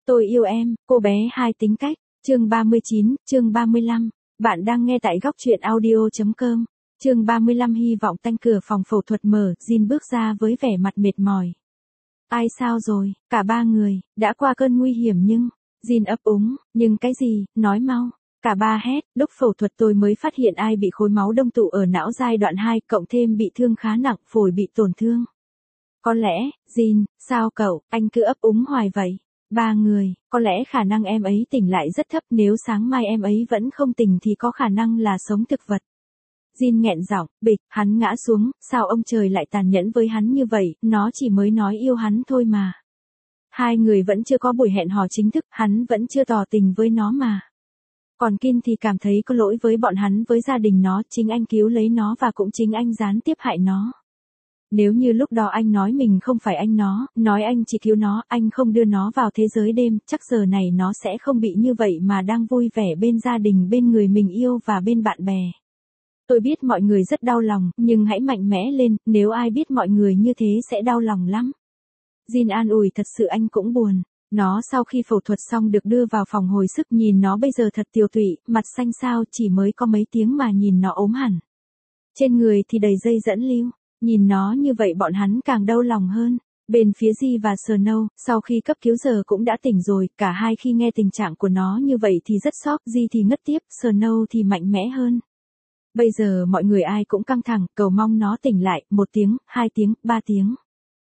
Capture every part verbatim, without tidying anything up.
Tôi yêu em, cô bé hai tính cách, chương ba mươi chín, chương ba mươi lăm. Bạn đang nghe tại góc truyện audio.com. Chương ba mươi lăm hy vọng tanh cửa phòng phẫu thuật mở, Jin bước ra với vẻ mặt mệt mỏi. Ai sao rồi, cả ba người, đã qua cơn nguy hiểm nhưng, Jin ấp úng, nhưng cái gì, nói mau. Cả ba hét, lúc phẫu thuật tôi mới phát hiện ai bị khối máu đông tụ ở não giai đoạn hai, cộng thêm bị thương khá nặng, phổi bị tổn thương. Có lẽ, Jin, sao cậu, anh cứ ấp úng hoài vậy. Ba người, có lẽ khả năng em ấy tỉnh lại rất thấp, nếu sáng mai em ấy vẫn không tỉnh thì có khả năng là sống thực vật. Jin nghẹn giọng, bịch, hắn ngã xuống, sao ông trời lại tàn nhẫn với hắn như vậy, nó chỉ mới nói yêu hắn thôi mà. Hai người vẫn chưa có buổi hẹn hò chính thức, hắn vẫn chưa tỏ tình với nó mà. Còn Kin thì cảm thấy có lỗi với bọn hắn, với gia đình nó, chính anh cứu lấy nó và cũng chính anh gián tiếp hại nó. Nếu như lúc đó anh nói mình không phải anh nó, nói anh chỉ cứu nó, anh không đưa nó vào thế giới đêm, chắc giờ này nó sẽ không bị như vậy mà đang vui vẻ bên gia đình, bên người mình yêu và bên bạn bè. Tôi biết mọi người rất đau lòng, nhưng hãy mạnh mẽ lên, nếu ai biết mọi người như thế sẽ đau lòng lắm. Jin an ủi, thật sự anh cũng buồn. Nó sau khi phẫu thuật xong được đưa vào phòng hồi sức, nhìn nó bây giờ thật tiều tụy, mặt xanh xao, chỉ mới có mấy tiếng mà nhìn nó ốm hẳn. Trên người thì đầy dây dẫn lưu. Nhìn nó như vậy bọn hắn càng đau lòng hơn. Bên phía Ji và Snow, sau khi cấp cứu giờ cũng đã tỉnh rồi, cả hai khi nghe tình trạng của nó như vậy thì rất sốc, Ji thì ngất tiếp, Snow thì mạnh mẽ hơn. Bây giờ mọi người ai cũng căng thẳng, cầu mong nó tỉnh lại, một tiếng, hai tiếng, ba tiếng.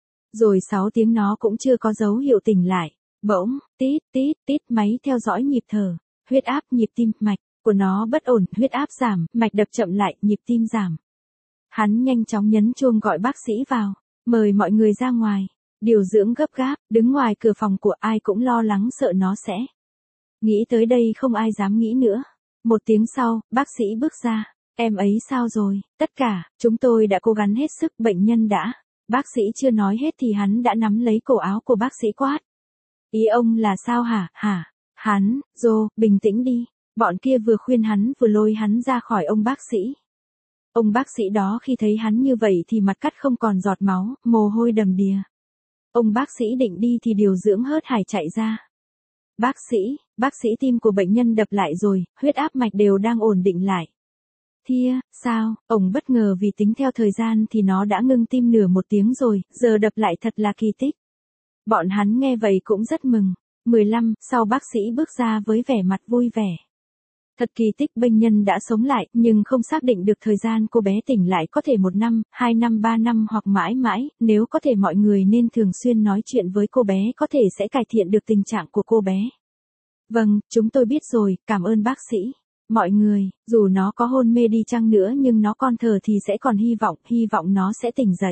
Rồi sáu tiếng nó cũng chưa có dấu hiệu tỉnh lại. Bỗng, tít, tít, tít, máy theo dõi nhịp thở, huyết áp, nhịp tim, mạch của nó bất ổn, huyết áp giảm, mạch đập chậm lại, nhịp tim giảm. Hắn nhanh chóng nhấn chuông gọi bác sĩ vào, mời mọi người ra ngoài. Điều dưỡng gấp gáp, đứng ngoài cửa phòng của ai cũng lo lắng sợ nó sẽ. Nghĩ tới đây không ai dám nghĩ nữa. Một tiếng sau, bác sĩ bước ra. Em ấy sao rồi? Tất cả, chúng tôi đã cố gắng hết sức, bệnh nhân đã. Bác sĩ chưa nói hết thì hắn đã nắm lấy cổ áo của bác sĩ quát. Ý ông là sao hả, hả? Hắn, Joe, bình tĩnh đi. Bọn kia vừa khuyên hắn vừa lôi hắn ra khỏi ông bác sĩ. Ông bác sĩ đó khi thấy hắn như vậy thì mặt cắt không còn giọt máu, mồ hôi đầm đìa. Ông bác sĩ định đi thì điều dưỡng hớt hải chạy ra. Bác sĩ, bác sĩ, tim của bệnh nhân đập lại rồi, huyết áp mạch đều đang ổn định lại. Thia, sao, ông bất ngờ vì tính theo thời gian thì nó đã ngưng tim nửa một tiếng rồi, giờ đập lại thật là kỳ tích. Bọn hắn nghe vậy cũng rất mừng. mười lăm, sau bác sĩ bước ra với vẻ mặt vui vẻ. Thật kỳ tích, bệnh nhân đã sống lại, nhưng không xác định được thời gian cô bé tỉnh lại, có thể một năm, hai năm, ba năm hoặc mãi mãi, nếu có thể mọi người nên thường xuyên nói chuyện với cô bé, có thể sẽ cải thiện được tình trạng của cô bé. Vâng, chúng tôi biết rồi, cảm ơn bác sĩ. Mọi người, dù nó có hôn mê đi chăng nữa nhưng nó còn thở thì sẽ còn hy vọng, hy vọng nó sẽ tỉnh dậy.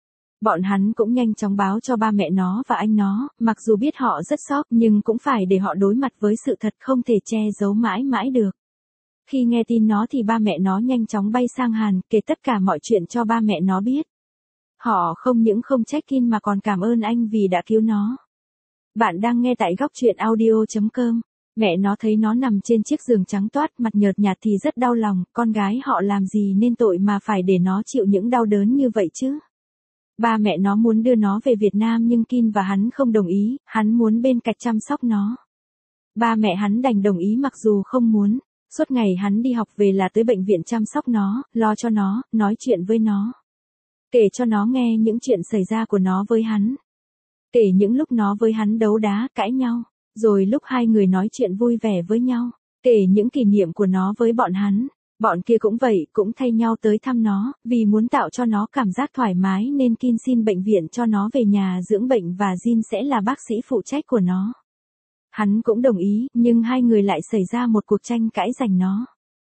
Bọn hắn cũng nhanh chóng báo cho ba mẹ nó và anh nó, mặc dù biết họ rất sốc nhưng cũng phải để họ đối mặt với sự thật, không thể che giấu mãi mãi được. Khi nghe tin nó thì ba mẹ nó nhanh chóng bay sang Hàn, kể tất cả mọi chuyện cho ba mẹ nó biết. Họ không những không trách Kin mà còn cảm ơn anh vì đã cứu nó. Bạn đang nghe tại góc truyện audio.com. Mẹ nó thấy nó nằm trên chiếc giường trắng toát, mặt nhợt nhạt thì rất đau lòng, con gái họ làm gì nên tội mà phải để nó chịu những đau đớn như vậy chứ. Ba mẹ nó muốn đưa nó về Việt Nam nhưng Kin và hắn không đồng ý, hắn muốn bên cạnh chăm sóc nó. Ba mẹ hắn đành đồng ý mặc dù không muốn. Suốt ngày hắn đi học về là tới bệnh viện chăm sóc nó, lo cho nó, nói chuyện với nó. Kể cho nó nghe những chuyện xảy ra của nó với hắn. Kể những lúc nó với hắn đấu đá, cãi nhau. Rồi lúc hai người nói chuyện vui vẻ với nhau. Kể những kỷ niệm của nó với bọn hắn. Bọn kia cũng vậy, cũng thay nhau tới thăm nó, vì muốn tạo cho nó cảm giác thoải mái nên Kin xin bệnh viện cho nó về nhà dưỡng bệnh và Jin sẽ là bác sĩ phụ trách của nó. Hắn cũng đồng ý, nhưng hai người lại xảy ra một cuộc tranh cãi giành nó.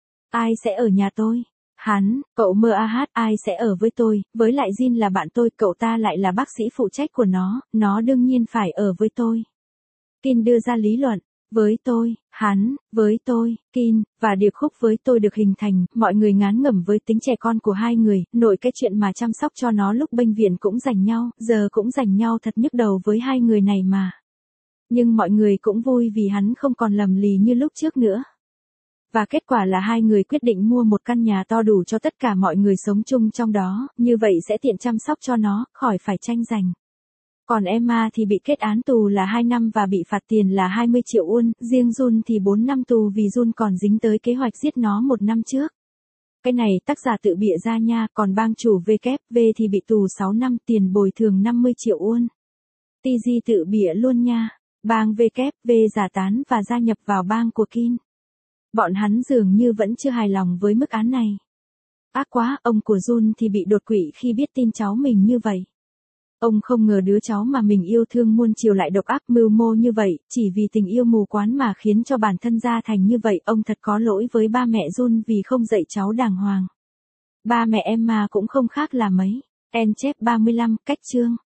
Ai sẽ ở nhà tôi? Hắn, cậu mơ a hát, ai sẽ ở với tôi, với lại Jin là bạn tôi, cậu ta lại là bác sĩ phụ trách của nó, nó đương nhiên phải ở với tôi. Kin đưa ra lý luận, với tôi, hắn, với tôi, Kin, và điệp khúc với tôi được hình thành, mọi người ngán ngẩm với tính trẻ con của hai người, nội cái chuyện mà chăm sóc cho nó lúc bệnh viện cũng giành nhau, giờ cũng giành nhau thật nhức đầu với hai người này mà. Nhưng mọi người cũng vui vì hắn không còn lầm lì như lúc trước nữa. Và kết quả là hai người quyết định mua một căn nhà to đủ cho tất cả mọi người sống chung trong đó, như vậy sẽ tiện chăm sóc cho nó, khỏi phải tranh giành. Còn Emma thì bị kết án tù là hai năm và bị phạt tiền là hai mươi triệu won, riêng Jun thì bốn năm tù vì Jun còn dính tới kế hoạch giết nó một năm trước. Cái này tác giả tự bịa ra nha, còn bang chủ vê kép vê thì bị tù sáu năm, tiền bồi thường năm mươi triệu won. tê giê tự bịa luôn nha. Bang vê kép vê giải tán và gia nhập vào bang của Kim. Bọn hắn dường như vẫn chưa hài lòng với mức án này. Ác quá, ông của Jun thì bị đột quỵ khi biết tin cháu mình như vậy. Ông không ngờ đứa cháu mà mình yêu thương muôn chiều lại độc ác mưu mô như vậy, chỉ vì tình yêu mù quáng mà khiến cho bản thân ra thành như vậy. Ông thật có lỗi với ba mẹ Jun vì không dạy cháu đàng hoàng. Ba mẹ Emma cũng không khác là mấy. En chép ba mươi lăm, cách chương.